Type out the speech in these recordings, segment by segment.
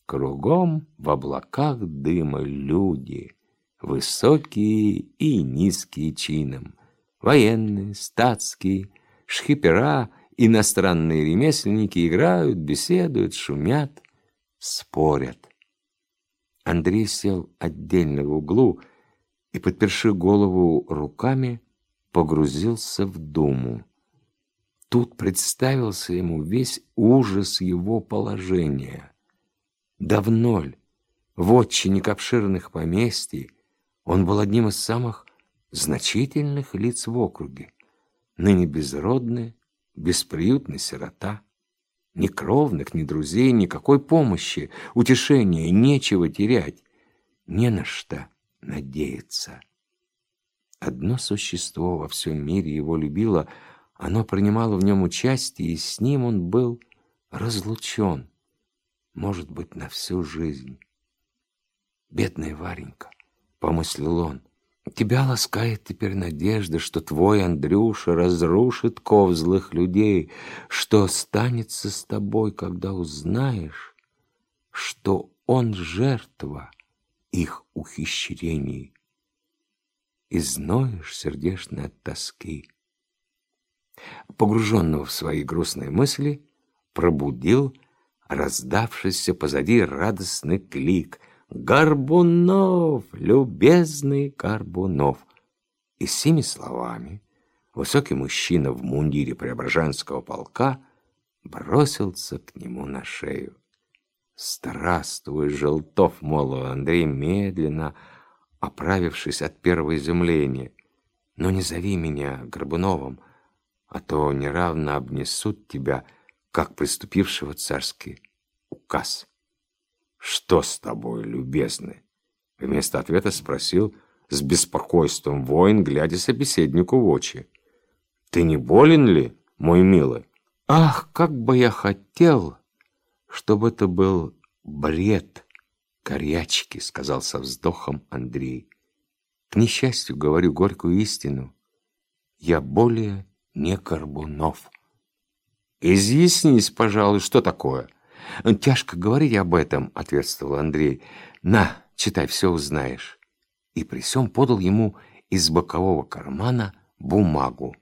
Кругом в облаках дыма люди, высокие и низкие чином, военные, статские, шкипера, иностранные ремесленники играют, беседуют, шумят, спорят. Андрей сел отдельно в углу и, подперши голову руками, погрузился в думу. Тут представился ему весь ужас его положения. Давно ли, вотчинник обширных поместий, он был одним из самых значительных лиц в округе, ныне безродный, бесприютный сирота. Ни кровных, ни друзей, никакой помощи, утешения, нечего терять, не на что надеяться. Одно существо во всем мире его любило, оно принимало в нем участие, и с ним он был разлучен, может быть, на всю жизнь. «Бедная Варенька», — помыслил он, — «тебя ласкает теперь надежда, что твой Андрюша разрушит ков злых людей, что станется с тобой, когда узнаешь, что он жертва их ухищрений, и зноешь сердечно от тоски». Погруженного в свои грустные мысли пробудил раздавшийся позади радостный клик: «Горбунов, любезный Горбунов!» И с сими словами высокий мужчина в мундире Преображенского полка бросился к нему на шею. «Здравствуй, Желтов!» — молвил Андрей, медленно оправившись от первого изумления. «Но не зови меня Горбуновым, а то неравно обнесут тебя, как приступившего царский указ». «Что с тобой, любезный?» — вместо ответа спросил с беспокойством воин, глядя собеседнику в очи. «Ты не болен ли, мой милый?» «Ах, как бы я хотел, чтобы это был бред корячки», — сказал со вздохом Андрей. «К несчастью, говорю горькую истину, я более не Горбунов». «Изъяснись, пожалуй, что такое?» «Тяжко говорить об этом», — ответствовал Андрей. «На, читай, все узнаешь». И при сём подал ему из бокового кармана бумагу.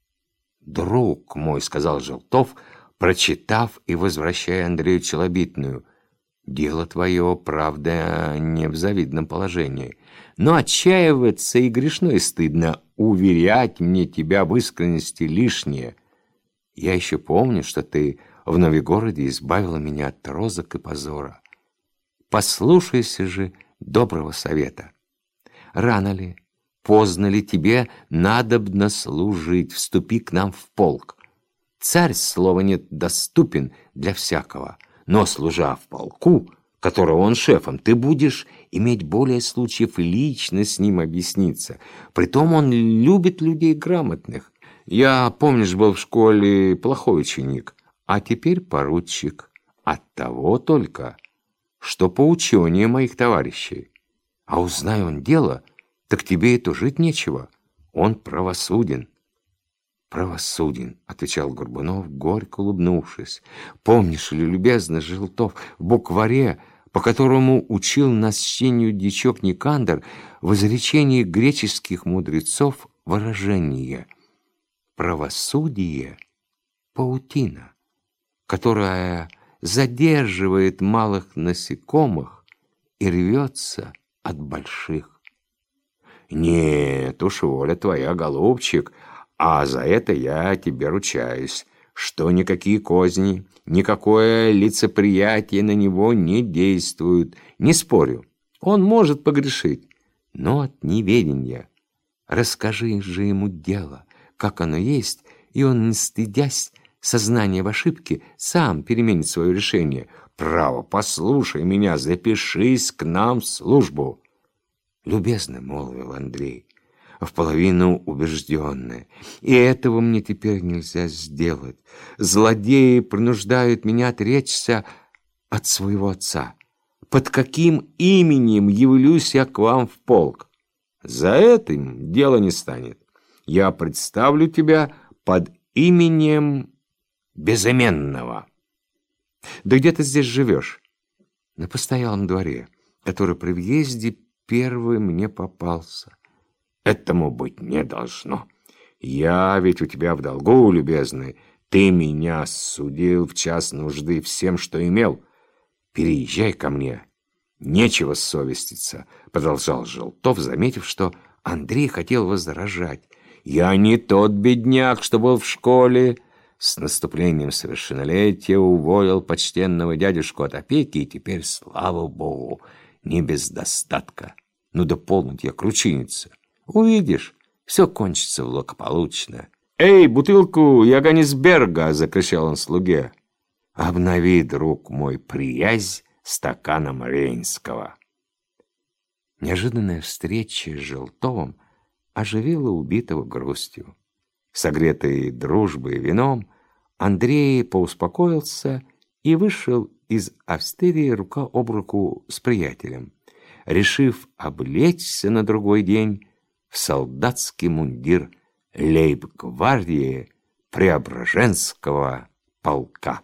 «Друг мой», — сказал Желтов, прочитав и возвращая Андрею челобитную, «дело твое, правда, не в завидном положении, но отчаиваться и грешно, и стыдно, уверять мне тебя в искренности лишнее. Я еще помню, что ты в Новигороде избавила меня от розок и позора. Послушайся же доброго совета. Рано ли, поздно ли тебе надобно служить, вступи к нам в полк. Царь, слова нет, доступен для всякого, но, служа в полку, которого он шефом, ты будешь иметь более случаев лично с ним объясниться. Притом он любит людей грамотных. Я, помнишь, был в школе плохой ученик, а теперь поручик. Оттого только, что по учению моих товарищей. А узнай он дело, так тебе и тужить нечего. Он правосуден». «Правосуден», — отвечал Горбунов, горько улыбнувшись. «Помнишь ли, любезный Желтов, в букваре, по которому учил нас чтению дьячок Никандр, в изречении греческих мудрецов выражение «правосудие — паутина, которая задерживает малых насекомых и рвется от больших». «Нет уж, воля твоя, голубчик, а за это я тебе ручаюсь, что никакие козни, никакое лицеприятие на него не действуют. Не спорю, он может погрешить, но от неведения. Расскажи же ему дело, как оно есть, и он, не стыдясь сознания в ошибке, сам переменит свое решение. Право, послушай меня, запишись к нам в службу». «Любезно», — молвил Андрей, вполовину убежденный, «и этого мне теперь нельзя сделать. Злодеи принуждают меня отречься от своего отца. Под каким именем явлюсь я к вам в полк? За этим дело не станет. Я представлю тебя под именем безыменного». «Да где ты здесь живешь?» на постоялом дворе, который при въезде первый мне попался. Этому быть не должно. Я ведь у тебя в долгу, любезный. Ты меня судил в час нужды всем, что имел. Переезжай ко мне. Нечего совеститься, продолжал Желтов, заметив, что Андрей хотел возражать. Я не тот бедняк, что был в школе. С наступлением совершеннолетия уволил почтенного дядюшку от опеки, и теперь, слава богу, не без достатка. Ну да полно тебе кручиниться. Увидишь, все кончится благополучно. «Эй, бутылку Яганисберга!» — закричал он слуге. «Обнови, друг мой, приязнь стаканом Рейнского». Неожиданная встреча с Желтовым оживила убитого грустью. Согретый дружбой и вином, Андрей поуспокоился и вышел из Австрии рука об руку с приятелем, решив облечься на другой день в солдатский мундир лейб-гвардии Преображенского полка.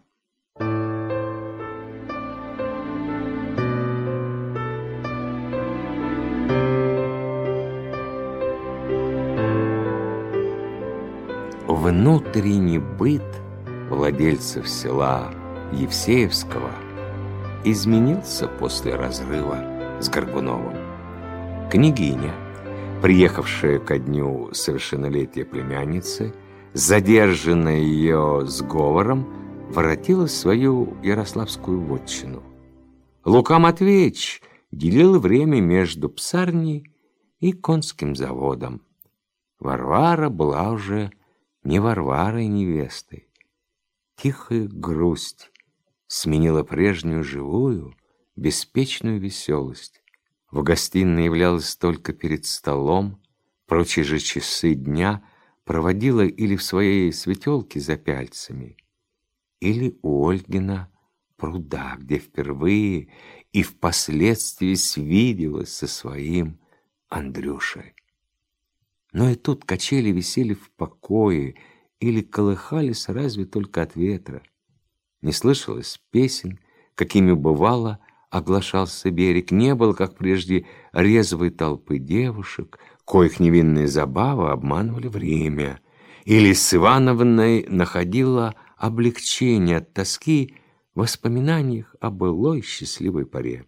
Внутренний быт владельцев села Евсеевского изменился после разрыва с Горбуновым. Княгиня, приехавшая ко дню совершеннолетия племянницы, задержанная ее сговором, воротилась в свою ярославскую вотчину. Лука Матвеич делил время между псарней и конским заводом. Варвара была уже не Варварой невестой. Тихая грусть сменила прежнюю живую, беспечную веселость. В гостиной являлась только перед столом, прочие же часы дня проводила или в своей светелке за пяльцами, или у Ольгина пруда, где впервые и впоследствии свиделась со своим Андрюшей. Но и тут качели висели в покое или колыхались разве только от ветра. Не слышалось песен, какими бывало оглашался берег. Не было, как прежде, резвой толпы девушек, коих невинные забавы обманывали время. Или с Ивановной находила облегчение от тоски в воспоминаниях о былой счастливой поре.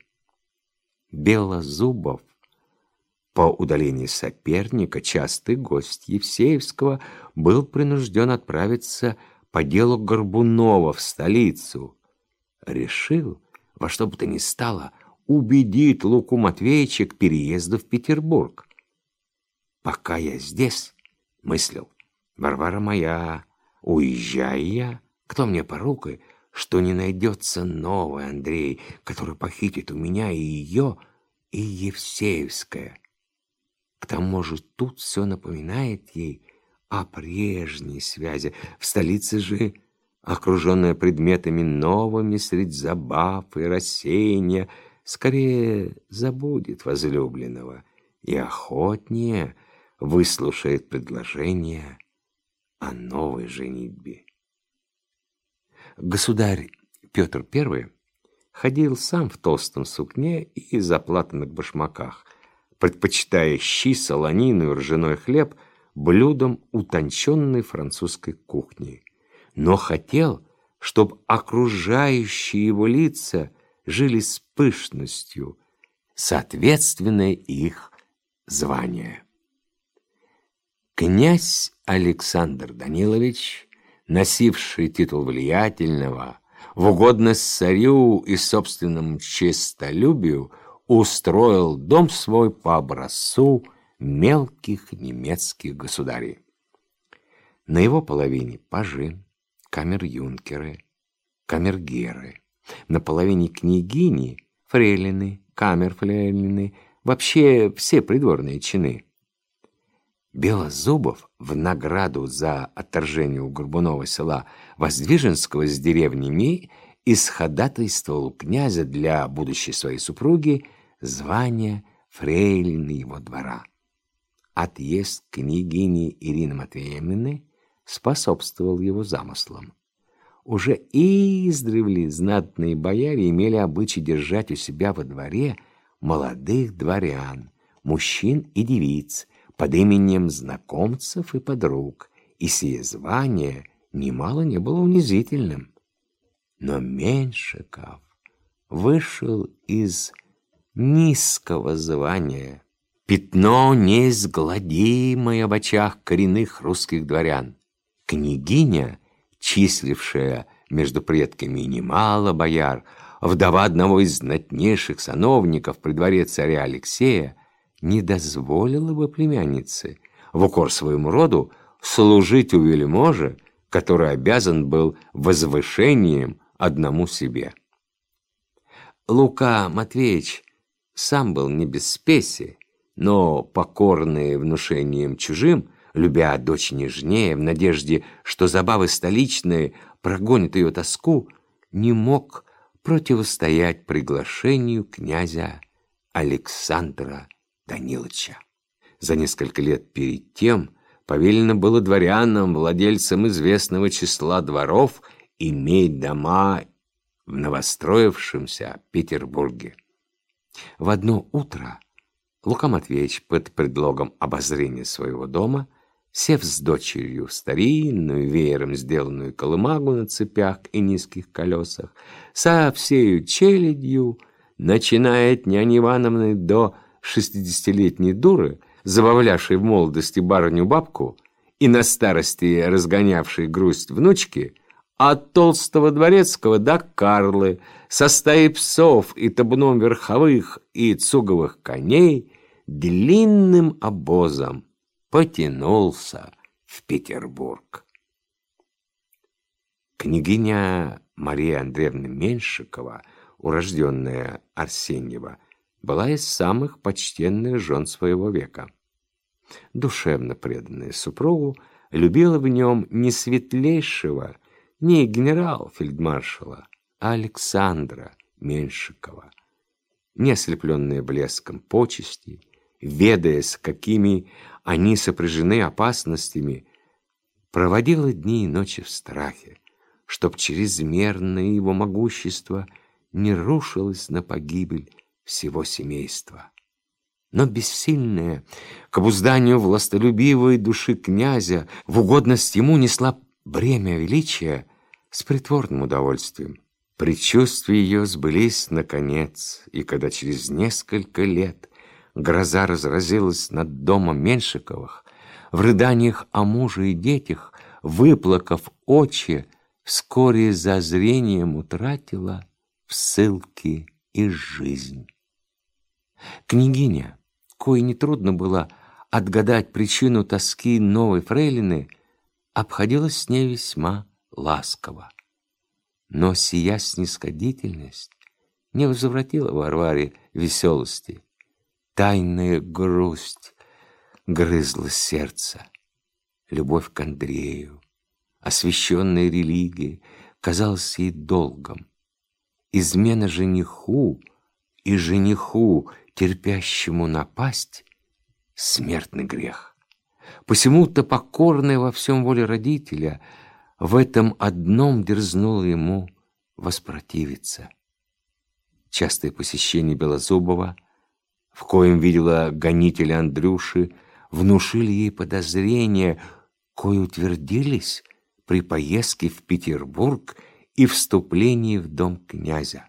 Белозубов, по удалении соперника, частый гость Евсеевского, был принужден отправиться по делу Горбунова в столицу. Решил во что бы то ни стало убедить Луку Матвеича к переезду в Петербург. «Пока я здесь, — мыслил, — Варвара моя, уезжая я, кто мне порукой, что не найдется новый Андрей, который похитит у меня и ее, и Евсеевское. К тому же тут все напоминает ей о прежней связи. В столице же, окруженная предметами новыми средь забав и рассеяния, скорее забудет возлюбленного и охотнее выслушает предложение о новой женитьбе». Государь Петр I ходил сам в толстом сукне и заплатанных башмаках, предпочитая щи, солонину и ржаной хлеб блюдом утонченной французской кухни. Но хотел, чтобы окружающие его лица жили с пышностью, соответственной их званию. Князь Александр Данилович, носивший титул влиятельного, в угодность царю и собственному честолюбию, устроил дом свой по образцу мелких немецких государей. На его половине пажи, камер-юнкеры, камергеры, на половине княгини фрейлины, камер-фрейлины, вообще все придворные чины. Белозубов в награду за отторжение у Горбунова села Воздвиженского с деревнями исходатайствовал у князя для будущей своей супруги звание фрейлины его двора. Отъезд княгини Ирины Матвеевны способствовал его замыслам. уже издревле знатные бояре имели обычай держать у себя во дворе молодых дворян, мужчин и девиц, под именем знакомцев и подруг, и сие звание немало не было унизительным. Но Меньшиков вышел из низкого звания, пятно неизгладимое в очах коренных русских дворян. Княгиня, числившая между предками немало бояр, вдова одного из знатнейших сановников при дворе царя Алексея, не дозволила бы племяннице, в укор своему роду, служить у вельможи, который обязан был возвышением одному себе. Лука Матвеевич сам был не без спеси, но, покорный внушением чужим, любя дочь нежнее, в надежде, что забавы столичные прогонят ее тоску, не мог противостоять приглашению князя Александра Данилыча. За несколько лет перед тем повелено было дворянам, владельцам известного числа дворов, иметь дома в новостроившемся Петербурге. В одно утро Лука Матвеевич под предлогом обозрения своего дома, сев с дочерью в старинную, веером сделанную колымагу на цепях и низких колесах, со всею челядью, начиная от Няни Ивановны до 60-летней дуры, забавлявшей в молодости барыню-бабку и на старости разгонявшей грусть внучки, от толстого дворецкого до Карлы, со стаей псов и табуном верховых и цуговых коней, длинным обозом потянулся в Петербург. Княгиня Мария Андреевна Меньшикова, урожденная Арсеньева, была из самых почтенных жен своего века. Душевно преданная супругу, любила в нем не светлейшего, не генерал-фельдмаршала, а Александра Меньшикова, не ослепленная блеском почестей, ведая, с какими они сопряжены опасностями, проводила дни и ночи в страхе, чтоб чрезмерное его могущество не рушилось на погибель всего семейства. Но бессильная к обузданию властолюбивой души князя в угодность ему несла бремя величия с притворным удовольствием. Предчувствия ее сбылись наконец, и когда через несколько лет гроза разразилась над домом Меньшиковых, в рыданиях о муже и детях, выплакав очи, вскоре за зрением утратила в ссылке и жизнь. Княгиня, кое нетрудно было отгадать причину тоски новой фрейлины, обходилась с ней весьма ласково. Но сия снисходительность не возвратила Варваре веселости. Тайная грусть грызла сердце. Любовь к Андрею, освященная религией, казалась ей долгом. Измена жениху и жениху, терпящему напасть, смертный грех. Посему-то покорная во всем воле родителя, в этом одном дерзнула ему воспротивиться. Частые посещения Белозубова, в коем видела гонителя Андрюши, внушили ей подозрения, кои утвердились при поездке в Петербург и вступлении в дом князя.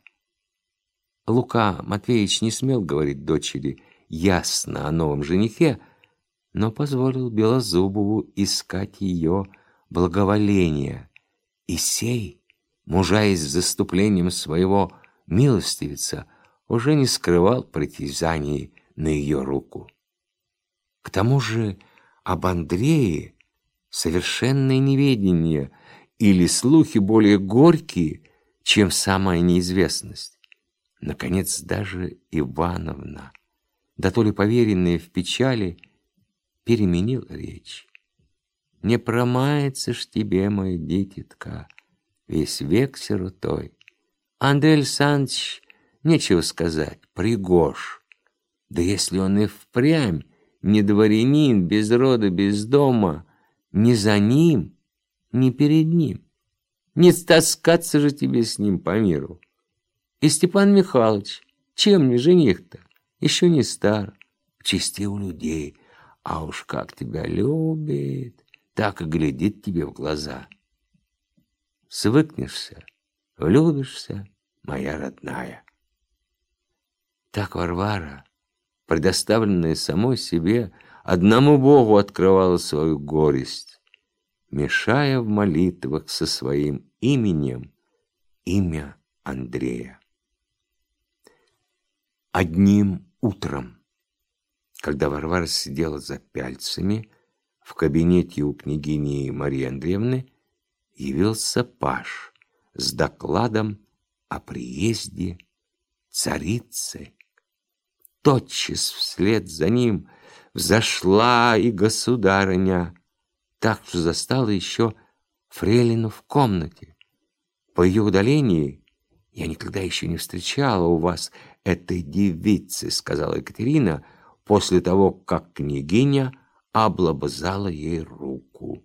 Лука Матвеевич не смел говорить дочери ясно о новом женихе, но позволил Белозубову искать ее благоволения, и сей, мужаясь с заступлением своего милостивица, уже не скрывал притязаний на ее руку. К тому же об Андрее совершенное неведение или слухи более горькие, чем самая неизвестность. Наконец, даже Ивановна, да то ли поверенная в печали, переменил речь. «Не промается ж тебе, мой дитятка, весь век сиротой. Андрей Александрович, нечего сказать, пригож. Да если он и впрямь не дворянин, без рода, без дома, ни за ним, ни перед ним. Не таскаться же тебе с ним по миру. И Степан Михайлович, чем не жених-то? Еще не стар, в чести у людей, а уж как тебя любит, так и глядит тебе в глаза. Свыкнешься, влюбишься, моя родная. Так Варвара, предоставленная самой себе, одному Богу открывала свою горесть, мешая в молитвах со своим именем имя Андрея. Одним утром, когда Варвара сидела за пяльцами в кабинете у княгини Марии Андреевны, явился паж с докладом о приезде царицы. Тотчас вслед за ним взошла и государыня, так что застала еще фрейлину в комнате. По ее удалении: «Я никогда еще не встречала у вас этой девицы», — сказала Екатерина после того, как княгиня облобызала ей руку.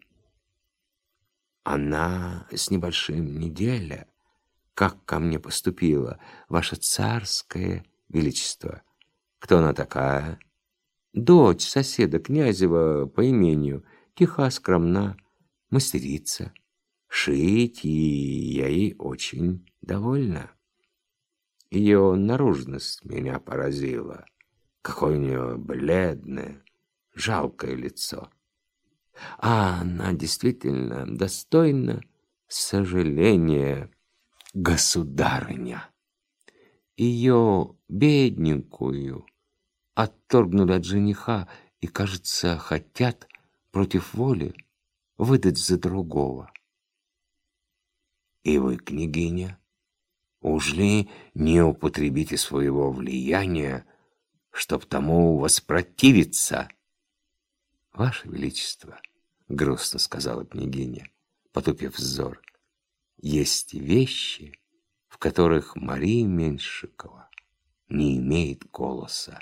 «Она с небольшим неделя, как ко мне поступила, ваше царское величество». «Кто она такая?» «Дочь соседа Князева по имению, тиха, скромна, мастерица. Шить, и я ей очень довольна. Ее наружность меня поразила. Какое у нее бледное, жалкое лицо. А она действительно достойна сожаления, государыня. Ее бедненькую отторгнули от жениха и, кажется, хотят против воли выдать за другого. И вы, княгиня, уж ли не употребите своего влияния, чтоб тому воспротивиться?» «Ваше Величество», — грустно сказала княгиня, потупив взор, «есть вещи, в которых Мария Меньшикова не имеет голоса».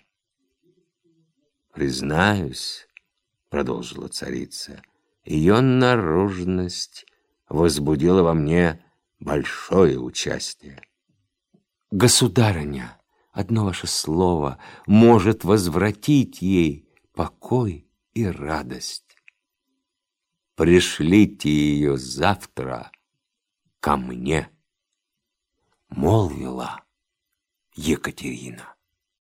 «Признаюсь, — продолжила царица, — ее наружность возбудила во мне большое участие. Государыня, одно ваше слово может возвратить ей покой и радость. Пришлите ее завтра ко мне», — молвила Екатерина.